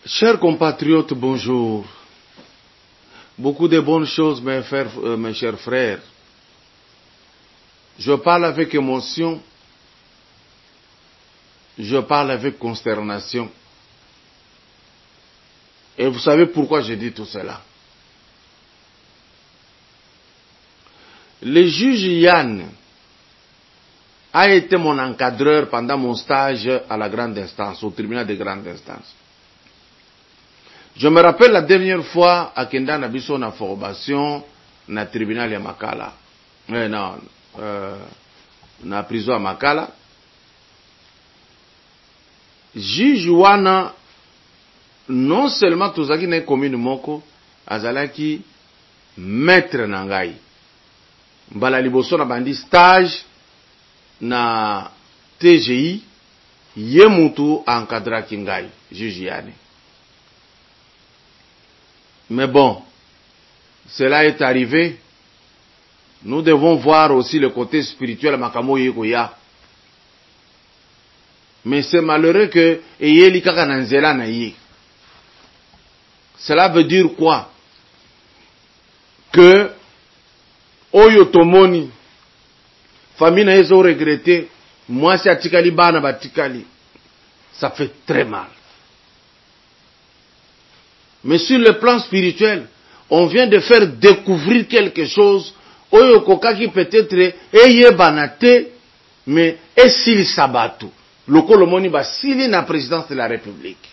Chers compatriotes, bonjour. Beaucoup de bonnes choses, mes chers frères. Je parle avec émotion, je parle avec consternation. Et vous savez pourquoi je dis tout cela? Le juge Yann a été mon encadreur pendant mon stage à la grande instance, au tribunal de grande instance. Je me rappelle la dernière fois à Kenda Nabiso na formation na tribunal ya Makala. Na prison à Makala. Juge wana non seulement tozaki na commune moko azalaki maître na ngai. Mbala liboso na bandi stage na TGI ye mutu encadraki ngai juge yani. Mais bon, cela est arrivé. Nous devons voir aussi le côté spirituel makamo yekoya. Mais c'est malheureux que eyeli kaka na nzela na ye. Cela veut dire quoi? Que oyo tomoni famille na yezo regretter, moi si atikali bana batikali. Ça fait très mal. Mais sur le plan spirituel, on vient de faire découvrir quelque chose. Oyo kokaki peut-être eye banate, mais esili sabatu. Lokolo moni ba sili na présidence de la République.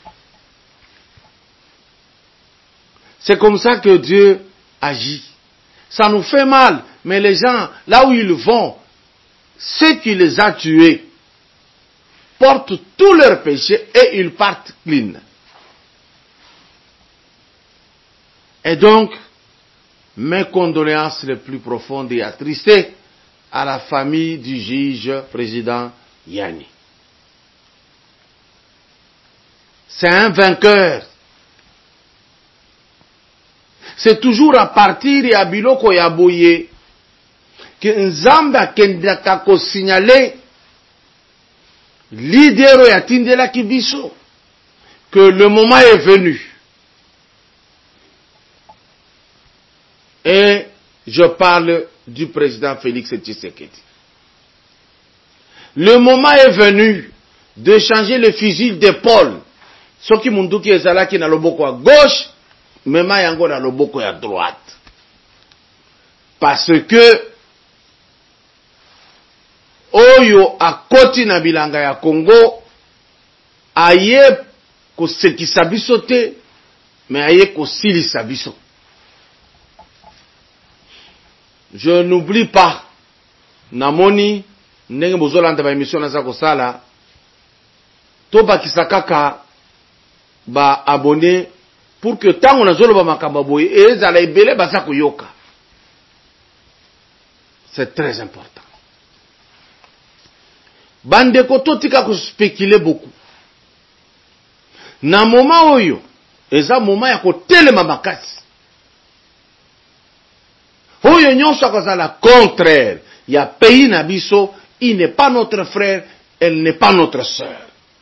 C'est comme ça que Dieu agit. Ça nous fait mal, mais les gens, là où ils vont, ceux qui les a tués, portent tous leurs péchés et ils partent clean. Et donc, mes condoléances les plus profondes et attristées à la famille du juge président Yani. C'est un vainqueur. C'est toujours à partir ya biloko ya boye que Nzambe akendaka ko signaler lidero ya tindela kibiso que le moment est venu. Et je parle du président Félix Tshisekedi. Le moment est venu de changer le fusil d'épaule. Soki munduki ezalaki na loboko à gauche, mema yango na loboko à droite. Parce que oyo akoti na bilanga ya Congo aye ko sekisa biso te, mais aye ko silisa biso. Je n'oublie pas, namoni, ndenge bozolanda ba émission naza kosala, to bakisa kaka ba abonné pour que tango nazolo ba makamba boye ezala ebele baza koyoka. C'est très important. Bandeko totika ko spéculer beaucoup. Na moment oyo, eza moment ya kotelema makasi. Oyo nyonso akozala contraire, il y a pays nabiso, il n'est pas notre frère, elle n'est pas notre sœur.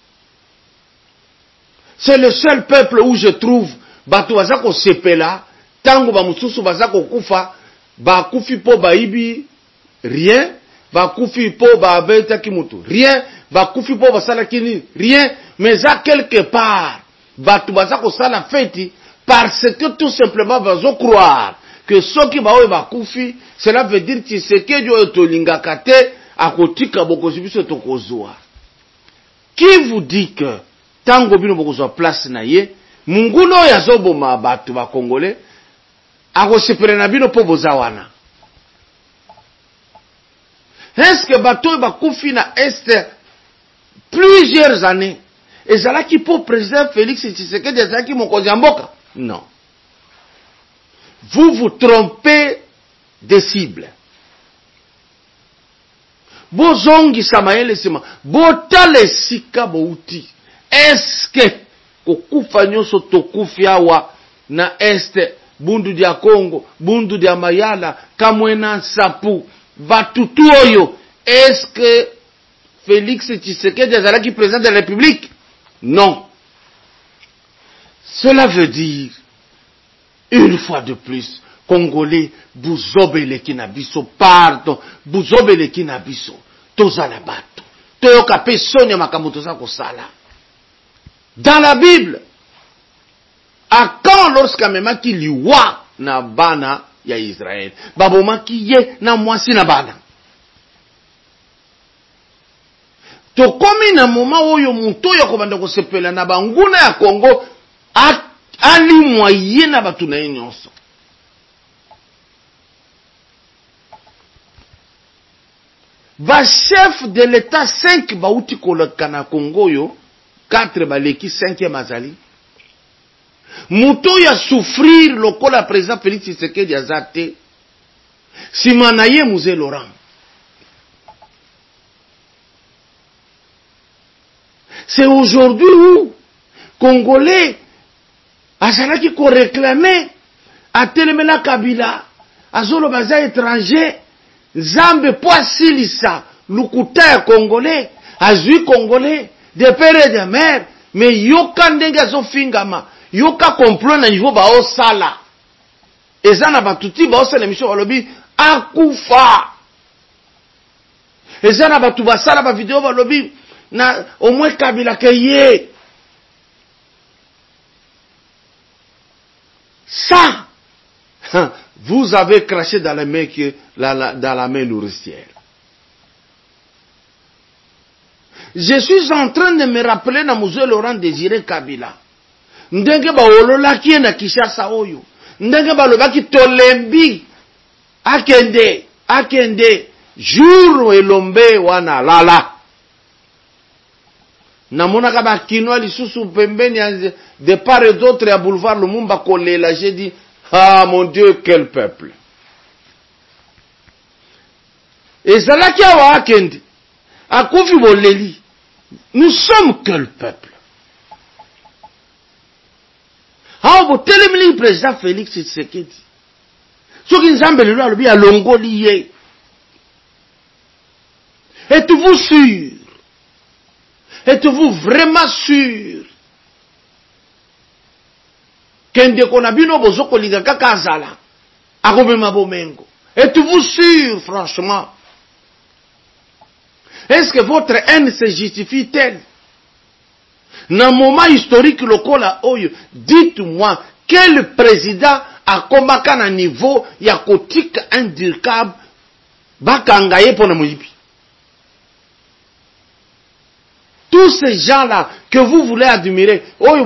C'est le seul peuple où je trouve batu bazako sepela, tango ba mususu bazako kufa, ba kufi po ba ibi rien, ba kufi po ba beta kimutu rien, ba kufi po ba sala kini rien, mais à quelque part batu bazako sala feti parce que tout simplement bazo croire que ceux qui baoye bakufi, cela veut dire que ce que Dieu tolingaka te akotika bokozi biso tokozwa. Qui vous dit que tango bino bokozwa place na ye, munguno yazoboma batu ba Congolais akosepela na bino po bozawana. Est-ce que batu bakufi na est plusieurs années ezalaki po président Félix Tshisekedi ezalaki mokonzi ya mboka? Non. Vous vous trompez des cibles. Bozongi samaele sema, botale sika bouti. Est-ce que kokufa nyoso tokufi awa na este, bundu dia Congo, bundu dia Mayala, Kamwena Nsapu, batutu oyo, est-ce que Félix Tshisekedi azalaki président de la République? Non. Cela veut dire, une fois de plus, Congolais, buzobeleki na biso, pardon, buzobeleki na biso, tozala bato, toyoka pe soni makambo toza kosala. Dans la Bible, à quand lorsqu'amemaki liwa na bana ya Israël, babomaki ye na mwasi na bana. Tokomi na moma oyo muto ya kobanda kosepela na banguna ya Congo ali moye na batu na nyonso. Ba chef de l'état 5 bauti koleka na Congo yo 4 baleki 5e azali. Muto ya souffrir lokola président Félix Tshisekedi azate. Simana ye Mzee Laurent. C'est aujourd'hui où Congolais azalaki ko réclamer atelemela Kabila azolo baza étranger Zambe poisilisa lukuta ya Congolais azui Congolais de père et de mère mais yoka ndenge azofingama yoka complot na niveau ba osala ezana batuti ba osala mission balobi akufa ezana batu basala ba vidéo balobi na au moins Kabila keye. Ça, vous avez craché dans la main dans la main nourricière. Je suis en train de me rappeler na Mzee Laurent Désiré Kabila. Ndenge ba ololaki na Kinshasa oyo. Ndenge ba lobaki tolembi akende jour elombe wana lala. Namona kaba kinwa lisusu pembeni de part et d'autre à boulevard Lumumba kolela, j'ai dit ah mon Dieu quel peuple. Et zalaki awa akende akufi boleli. Nous sommes quel peuple. Ah bo telemili président Félix Tshisekedi. Soki nzambe lelo alobi alongoli ye. Êtes-vous sûr? Êtes-vous vraiment sûr kende konabino bozoko liga kaka azala akomema bomengo? Êtes-vous sûr franchement? Est-ce que votre haine se justifie-t-elle? Dans moment historique lokola oyo, dites-moi quel président a komaka na niveau ya kotika indirkab bakangaye pona moyibi? Tous ces gens-là que vous voulez admirer,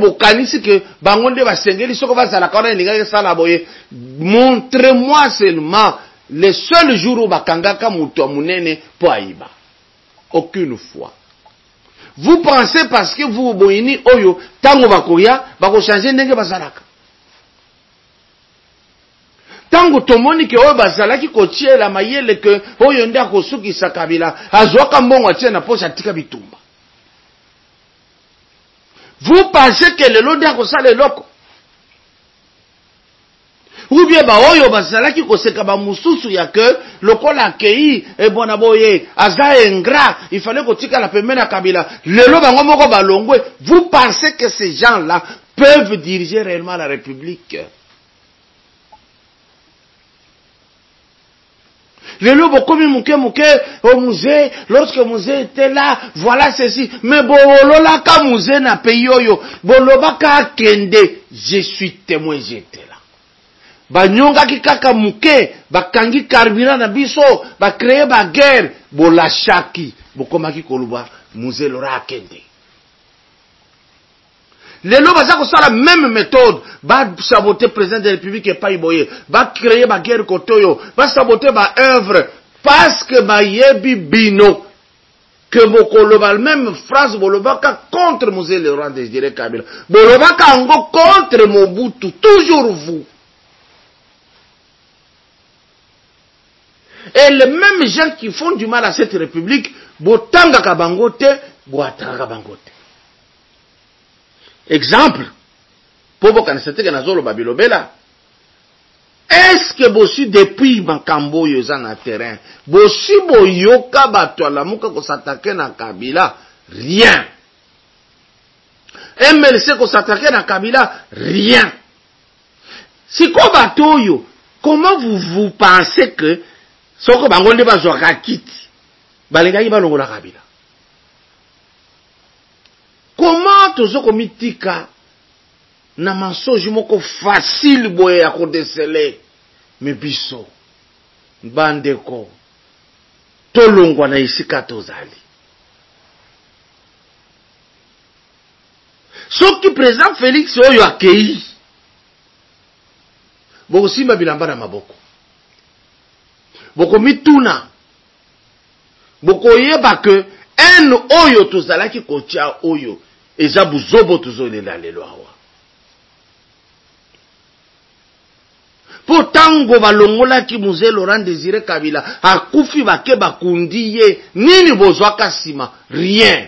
montrez-moi seulement les seuls jours où bakangaka muto munene po aiba. Aucune fois. Vous pensez parce que vous boyini oyo tango bakoya bako changer ndenge bazalaka. Tango tomoni ke oyo bazalaki kotiela mayele ke oyo nda kosuki sakabila azwaka mbongo atie na pocha tika bitumba. Vous pensez que le lodi a kosala eloko? Ou bien ba oyo bazalaki koseka ba mususu ya ke lokola kei e bona boye aza ingrat, il fallait kotika la pembeni ya Kabila. Lelo bango moko balongwe. Vous pensez que ces gens-là peuvent diriger réellement la République? Lelo bokomi muke au musée, lorsque le musée était là, voilà ceci. Mais bolola ka musée na pays oyo, boloba ka kende, je suis témoin, j'étais là. Banyonga ki kaka muke, bakangi carburant na biso, ba créer ba guerre, bolachaki, bokomaki koluba, musée lora kende. Lelo baza ko sala même méthode, ba saboter président de la République et pas iboye, ba créer ba guerre kotoyo, ba saboter ba œuvre parce que ba yebi bino que bokoloba même phrase bolobaka contre Mzee Laurent Désiré Kabila. Bolobaka ngo contre Mobutu, toujours vous. Et les mêmes gens qui font du mal à cette république, botanga kabangote, boatanga kabangote. Exemple, pour vous connaître que nazolo babilobela, est-ce que bossi depuis Makambo yoza na terrain, bossi boyoka bato alamuka ko s'attaquer na Kabila, rien. MLC qu'on s'attaquait à Kabila, rien. Si quoi batoyo, comment vous pensez que ce que bangonde ba joa kit balenga yi balongola Kabila? Comment tozo komitika na mensonge moko facile boye ya ko déceler mais biso bandeko tolongwa na isika tozali. Soki président Félix oyo akei boko simba bilamba na maboko, boko mituna, boko yeba ke en oyo tozalaki kotia oyo eza buzobo tozolela lelo awa. Po tango balongolaki Mzee Laurent Désiré Kabila akufi bake bakundi ye, nini bozwaka sima? Rien.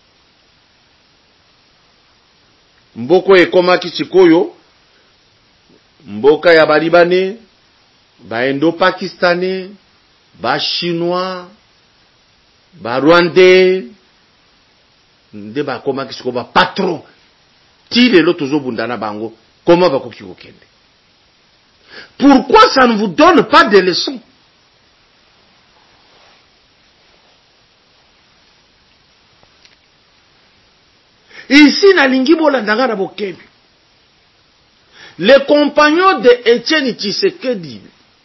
Mboko ekomaki sikoyo mboka ya balibane, ba indo-pakistanais, ba chinois, ba rwandais, nde bakomaki sikoyo ba patron ti lelo tozobundana bango comment bakoki kokende. Pourquoi ça ne vous donne pas de leçons? Ici, na lingi bolandanga na bokebi. Les compagnons de Etienne Tshisekedi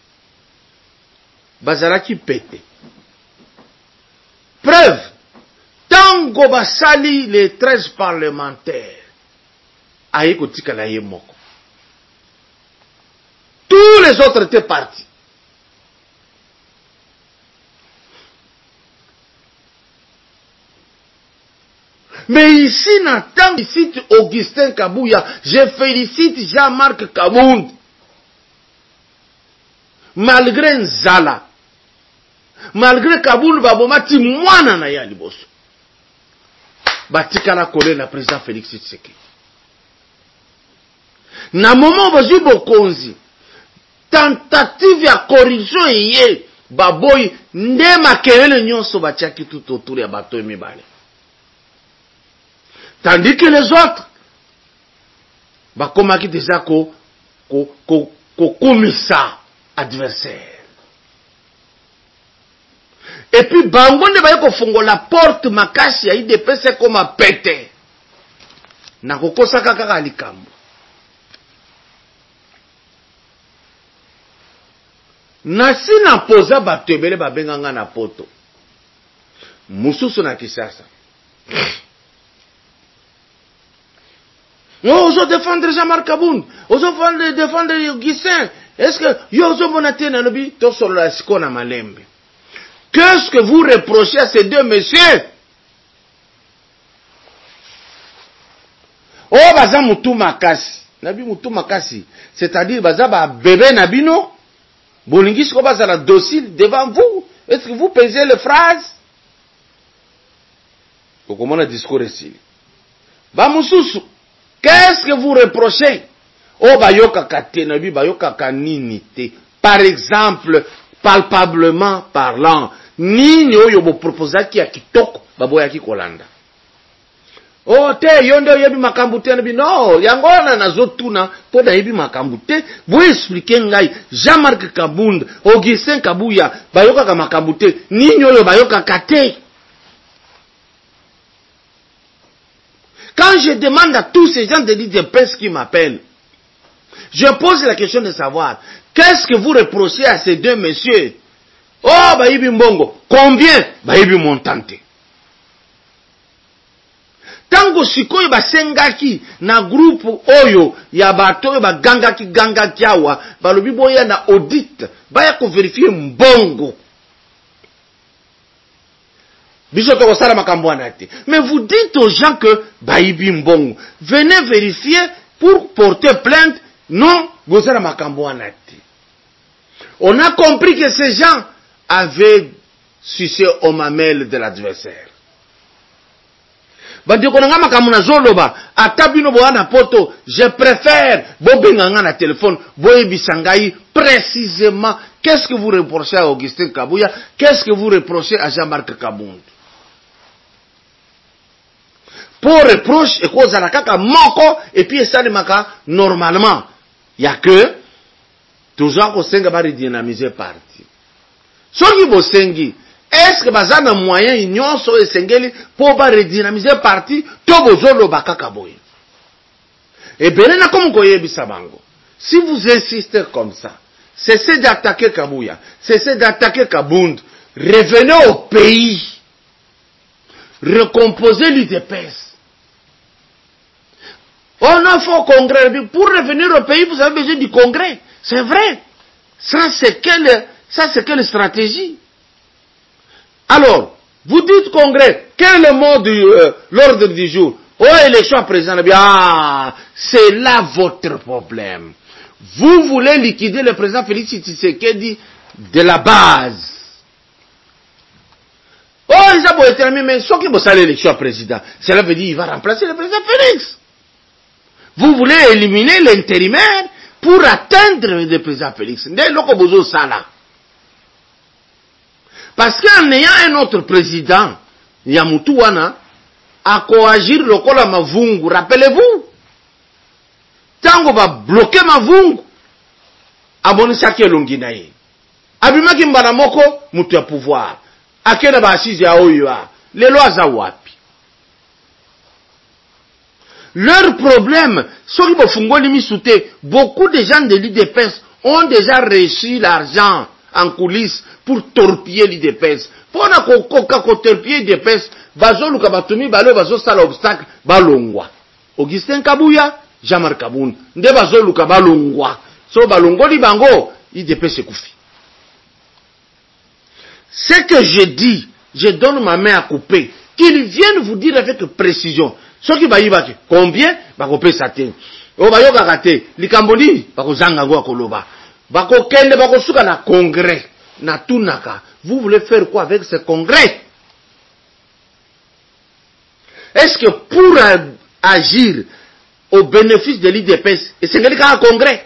bazalaki pété. Preuve, tango basali les 13 parlementaires aye kotika la ye moko. Tous les autres étaient partis. Mais ici, Nathan, ici, Augustin Kabouya, je félicite Jean-Marc Kabound. Malgré Nzala, malgré Kabound, babomati mwana na ya liboso. Batika la kole na président Félix Tshisekedi. Na moment bazu bokonzi, tentative ya corruption yé, baboy, nde makelele nyonso batiaki tout autour ya bato mibale. Tandis que les autres, bakomaki déjà ko komisa adversaire. Et puis bango ne baye ko fongo la porte makasi ya IDPS comme pété. Na kokosa kaka likambo. Nasi na poza batebele babenganga na poto. Mususu na Kisasa. Ozo défendre Jean-Marc Kabound, ozo défendre Augustin. Est-ce que yozo bonate na lobi to solo la sikona malembe? Qu'est-ce que vous reprochez à ces deux messieurs? Oh baza mutu makasi. Nabi mutu makasi, c'est-à-dire baza ba bébé nabino. Bolingi siko baza la docile devant vous. Est-ce que vous pesez les phrases? Comment le discours ici? Ba mususu. Qu'est-ce que vous reprochez? Oh, bayoka katenabi, bayoka kaninite. Par exemple, palpablement parlant, nini oyo bo proposa ki ya kitoko, baboya ki kolanda. Oh, te, yondo yebi makambute nabi, no, yangona na zotuna, poda yebi makambute, bo expliquer ngai, Jean-Marc Kabound, Augustin Kabouya, bayoka ka makambute, nini oyo bayoka kate. Quand je demande à tous ces gens de l'IDPS qui m'appellent, je pose la question de savoir, qu'est-ce que vous reprochez à ces deux messieurs? Oh, Baïbi Mbongo, combien? Baïbi Montante. Tango sikoyo basengaki na groupe oyo ya bato ba gangaki awa, balobi boya na audit, baya ko vérifier Mbongo. Mais vous dites aux gens que Baïbi Mbongo, venez vérifier pour porter plainte. Non, Gosara Makamboanati. On a compris que ces gens avaient sucé au mamelle de l'adversaire. Je préfère Bobinganga na téléphone, Boyebi Sangai, précisément. Qu'est-ce que vous reprochez à Augustin Kabouya? Qu'est-ce que vous reprochez à Jean-Marc Kabound? pour reproche et cause à la kaka moko et puis ça de maka normalement il y a que toujours ko senga ba redynamiser parti soki bo sengi est-ce que bazana moyen nyonso esengeli pour ba redynamiser parti to bozolo bakaka boye et benena comme koyebisa bango si vous insistez comme ça cessez d'attaquer Kabuya cessez d'attaquer Kabund revenez au pays recomposez l'UDPS. On a fait au congrès. Pour revenir au pays, vous avez besoin du congrès. C'est vrai. Ça, c'est quelle stratégie? Alors, vous dites congrès. Quel est le mot de l'ordre du jour? Oh, élection présidentielle. Ah, c'est là votre problème. Vous voulez liquider le président Félix Tshisekedi de la base. Oh, ils ont beau terminer, mais ce qui va saler l'élection président, cela veut dire qu'il va remplacer le président Félix. Vous voulez éliminer l'intérimaire pour atteindre le président Félix. Parce qu'en ayant un autre président, Yamutouana, à coagir le kola mavungu, rappelez-vous, tant qu'on va bloquer mavungu, abonisaki elonginaye. Abimaki mbanamoko, mutu ya pouvoir. Akena ba assise ya oyoa. Les lois za wapi. Leur problème, beaucoup de gens de l'IDPS ont déjà reçu l'argent en coulisses pour torpiller l'IDPS. Pour torpiller l'IDPS, bazoluka batumi balo bazo sala obstacle balongwa. Augustin Kabuya, Jean-Marc Kabound, nde bazoluka balongwa. So balongoli bango, IDPS koufi. Ce que je dis, je donne ma main à couper. Qu'ils viennent vous dire avec précision. Ce qui va y avoir, combien va couper sa tête. O ba yoka kate, likamboni ba ko zanga go akoloba. Ba ko kende ba ko suka na congrès, na tunaka. Vous voulez faire quoi avec ce congrès? Est-ce que pour agir au bénéfice de l'IDPS, et c'est un congrès?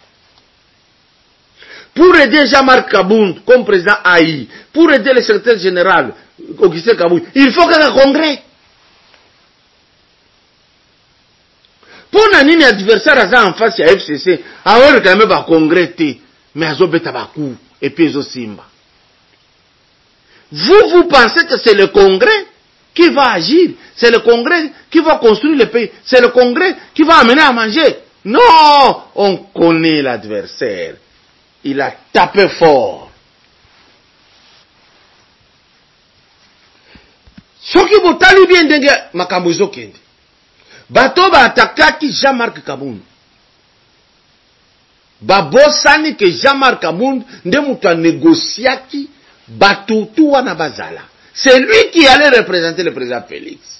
Pour aider Jean-Marc Kabound comme président AI, pour aider le secrétaire général Augustin Kabound, il faut qu'il y ait un congrès. Pour un adversaire en face à FCC, alors quand même un congrès, mais à Zobetabakou et puis Simba. Vous pensez que c'est le congrès qui va agir, c'est le congrès qui va construire le pays, c'est le congrès qui va amener à manger. Non, on connaît l'adversaire. Il a tapé fort. Ce qui vous tali bien dengue makambuzo kende. Bato ba atakaki Jean-Marc Kabound. Babosani que Jean-Marc Kabound nde mutu a négociaki batutu wana bazala. C'est lui qui allait représenter le président Félix.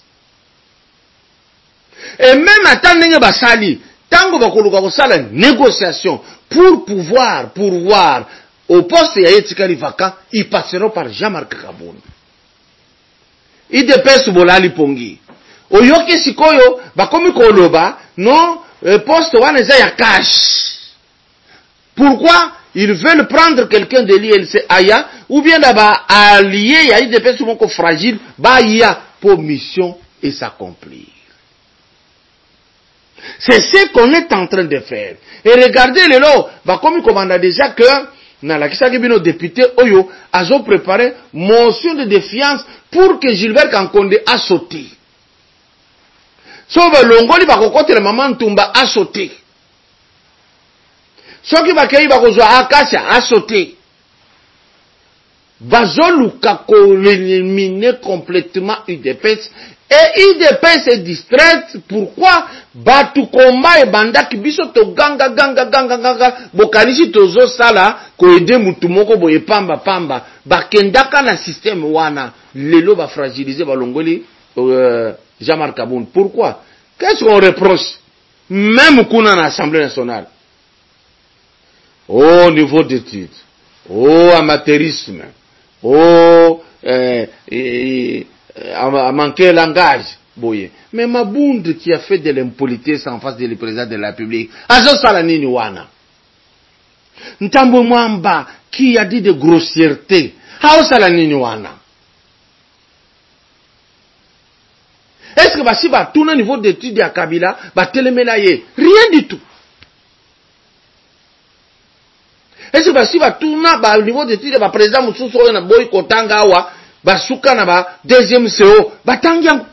Et même attendant basali, tango bakoluka kosala négociation pour pouvoir pourvoir au poste ya Etikali vacant, ils passeront par Jean-Marc Kabound. IDPS bolali pongi. Oyoki sikoyo bakomi koloba non poste wana eza ya cash. Pourquoi ils veulent prendre quelqu'un de l'ILC Aya ou bien d'aba allié ya IDPS moko fragile ba ya pour mission et s'accomplir. C'est ce qu'on est en train de faire. Et regardez le lot, bakomi commanda déjà que na la kisaki bino député Oyo azo préparé motion de défiance pour que Gilbert Kankonde a sauté. Sauf longoli bakokote le maman Ntumba a sauté. Soki bakei bakozwa Akasia a sauté. Bazoluka ko éliminer complètement UDPS. Et UDPS est distraite. Pourquoi? Batu komba e banda kibiso to ganga bokanishi tozo sala ko ede mutu moko boye pamba bakendaka na système wana lelo ba fragiliser balongoli Jean-Marc Kabound. Pourquoi? Qu'est-ce qu'on reproche? Même kuna na Assemblée nationale. Oh, niveau d'études. Oh, amateurisme. Oh, a manqué langage. Boye. Mais Mabound qui a fait de l'impolitesse en face du président de la République. Azo Salanini wana. Ntambo Mwamba qui a dit de grossièreté. Azo Salanini wana. Est-ce que si va tourner au niveau d'études à Kabila, va telemela ye? Rien du tout. Est-ce que si va tourner au niveau d'études, va président Moussousso na boy kotanga wa, va souka na ba deuxième CO, va tangiang.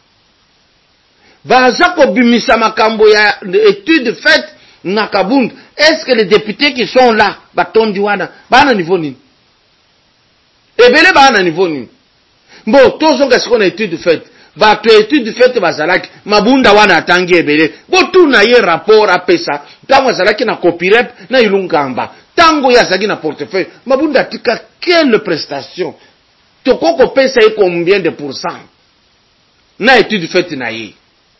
Va zako bimisa makambo ya études faites na Kabund. Est-ce que les députés qui sont là, va tondi wana, ba na niveau ni? Ebele ba na niveau ni? Bon, tous ont qu'est-ce qu'on a études faites. Va tu études faites bazalaki mabunda wana atangi ebele. Bon tout na ye rapport à pesa. Tango bazalaki na copyrep na ilungamba. Tango ya zaki na portefeuille. Mabunda tika quelle prestation. Tokoko pesa ye combien de pourcents. Na études faites na ye.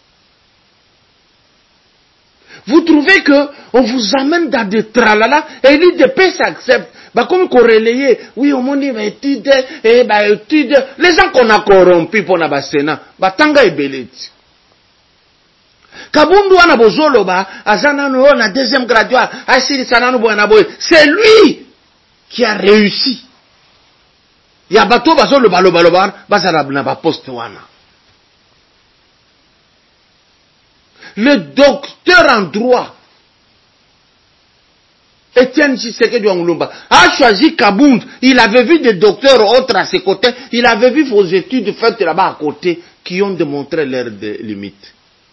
Vous trouvez que on vous amène dans des tralala et lui de paix s'accepte. Bah comme corrélé, oui au monde va étude et bah étude. Les gens qu'on a corrompus pour na basena, bah tanga ebeleti. Kabundu wana bozolo ba azana no na deuxième graduat, asiri sanano boana boy. C'est lui qui a réussi. Ya bato bazolo baloba bazala na ba poste wana. Le docteur en droit, Etienne Tshisekedi Wangulumba, a choisi Kabund. Il avait vu des docteurs autres à ses côtés. Il avait vu vos études faites là-bas à côté qui ont démontré leurs limites.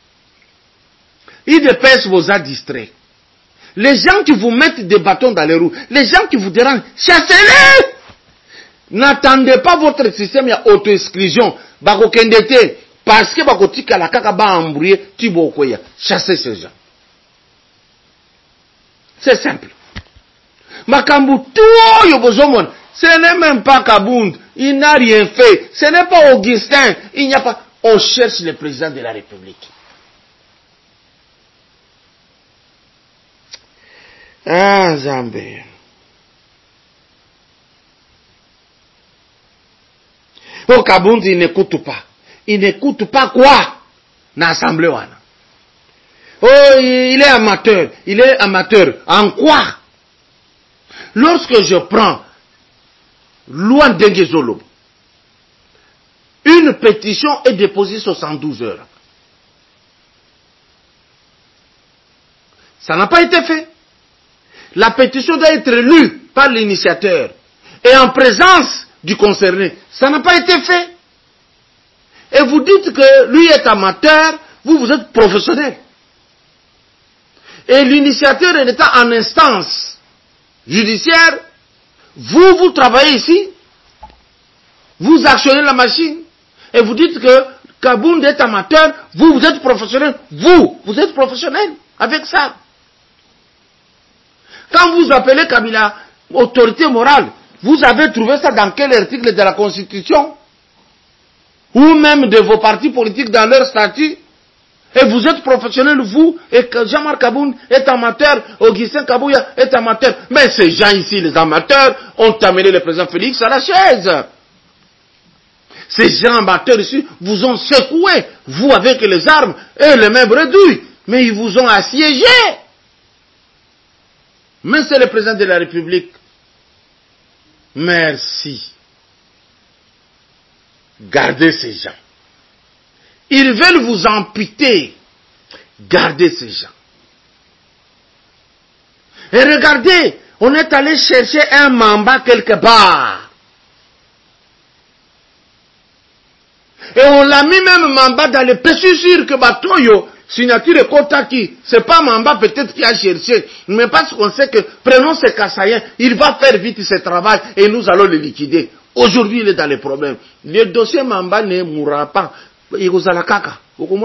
IDPS vous a distrait. Les gens qui vous mettent des bâtons dans les roues, les gens qui vous dérangent, chassez-les! N'attendez pas votre système, il y a auto-exclusion. Bakokendete. Parce que bakotika la kaka ba embrouiller tibo koya. Chasser ces gens. C'est simple. Makambu tout yobozomon. Ce n'est même pas Kabund. Il n'a rien fait. Ce n'est pas Augustin. Il n'y a pas. On cherche le président de la République. Ah, Zambé. Oh, Kabund, il n'écoute pas. Il n'écoute pas quoi? L'Assemblée wana. Oh, il est amateur. Il est amateur. En quoi? Lorsque je prends Luan Dengue-Zolo, une pétition est déposée 72 heures. Ça n'a pas été fait. La pétition doit être lue par l'initiateur et en présence du concerné. Ça n'a pas été fait. Et vous dites que lui est amateur, vous êtes professionnel. Et l'initiateur est en instance judiciaire, vous travaillez ici, vous actionnez la machine, et vous dites que Kabund est amateur, vous êtes professionnel, vous êtes professionnel avec ça. Quand vous appelez Kabila autorité morale, vous avez trouvé ça dans quel article de la Constitution? Ou même de vos partis politiques dans leur statut, et vous êtes professionnel, vous, et que Jean-Marc Kabund est amateur, Augustin Kabouya est amateur. Mais ces gens ici, les amateurs, ont amené le président Félix à la chaise. Ces gens amateurs ici vous ont secoué, vous avec les armes et les mains bredouilles, mais ils vous ont assiégé. Mais c'est le président de la République. Merci. Gardez ces gens. Ils veulent vous amputer. Gardez ces gens. Et regardez, on est allé chercher un mamba quelque part. Et on l'a mis même mamba dans le pays. Je suis sûr que Batoyo, signature et Kotaki, c'est pas mamba peut-être qui a cherché. Mais parce qu'on sait que, prenons ces Kassaïens, il va faire vite ce travail et nous allons le liquider. Aujourd'hui, il est dans les problèmes. Le dossier Mamba ne mourra pas. Il vous a la caca.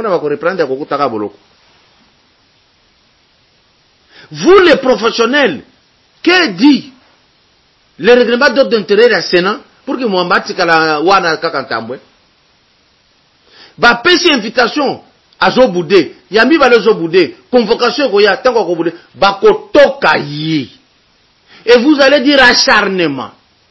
Vous, les professionnels, que dit le règlement d'ordre d'intérêt à Sénat pour que Mamba tikala wana kakantambwe? Ba pesi invitation à Zoboudé. Yami va le Zoboudé. Convocation koya tango koboudé. Ba kotoka yi. Et vous allez dire acharnement.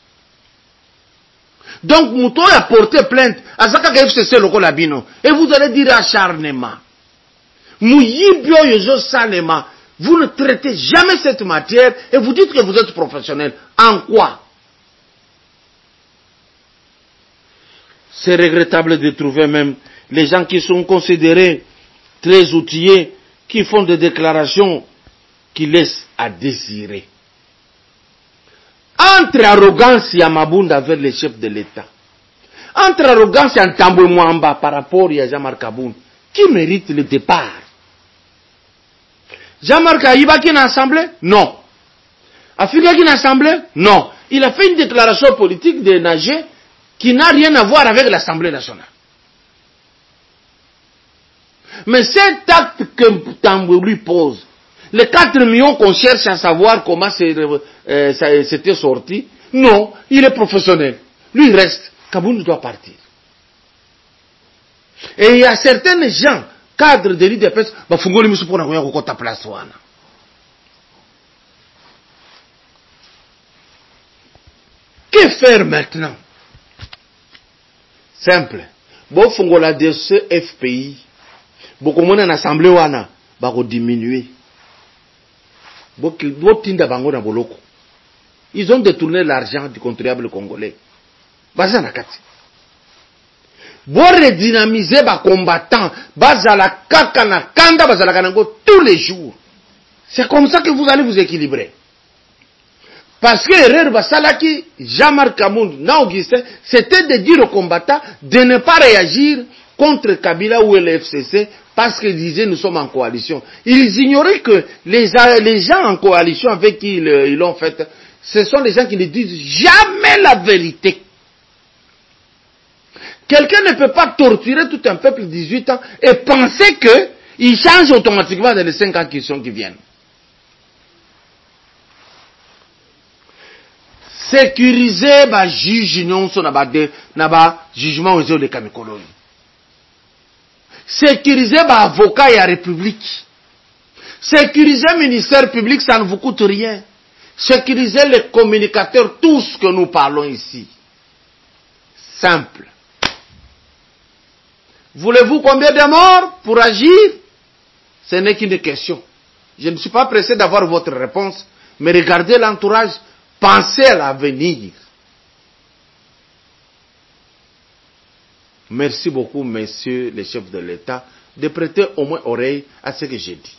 Donc, Mouto a porté plainte à Zaka FCC loko labino. Et vous allez dire acharnement. Mouyibio yozo salema. Vous ne traitez jamais cette matière et vous dites que vous êtes professionnel. En quoi? C'est regrettable de trouver même les gens qui sont considérés très outillés, qui font des déclarations qui laissent à désirer. Entre arrogance et Mabunda vers les chefs de l'État, entre arrogance et Ntambwe Mwamba par rapport à Jean-Marc Aboun, qui mérite le départ? Jean-Marc Aïba qui est en assemblée? Non. Afrika qui est en assemblée? Non. Il a fait une déclaration politique de nager qui n'a rien à voir avec l'Assemblée nationale. Mais cet acte que Tambwe lui pose, les 4 millions qu'on cherche à savoir comment c'était sorti, non, il est professionnel. Lui, il reste. Kaboun doit partir. Et il y a certains gens, cadres de l'IDPS, que faire maintenant? Simple. Bon, fongola de ce FPI, beaucoup moins en assemblée wana, bako diminuer. Ils ont détourné l'argent du contribuable congolais. Baza nakati. Bon redynamiser ba combattants, bazala kaka na kanda, bazala kanango tous les jours. C'est comme ça que vous allez vous équilibrer. Parce que erreur basalaki Jean-Marc Kamoun, na Augustin, c'était de dire aux combattants de ne pas réagir contre Kabila ou le FCC parce qu'ils disaient nous sommes en coalition. Ils ignoraient que les gens en coalition avec qui ils l'ont fait, ce sont les gens qui ne disent jamais la vérité. Quelqu'un ne peut pas torturer tout un peuple de 18 ans et penser qu'il change automatiquement dans les 5 ans qui viennent. Sécuriser ba juge non so na ba jugement aux de Kamikolo. Sécuriser ba avocat et la République. Sécuriser ministère public, ça ne vous coûte rien. Sécuriser les communicateurs, tout ce que nous parlons ici. Simple. Voulez-vous combien de morts pour agir? Ce n'est qu'une question. Je ne suis pas pressé d'avoir votre réponse, mais regardez l'entourage, pensez à l'avenir. Merci beaucoup, messieurs les chefs de l'État, de prêter au moins oreille à ce que j'ai dit.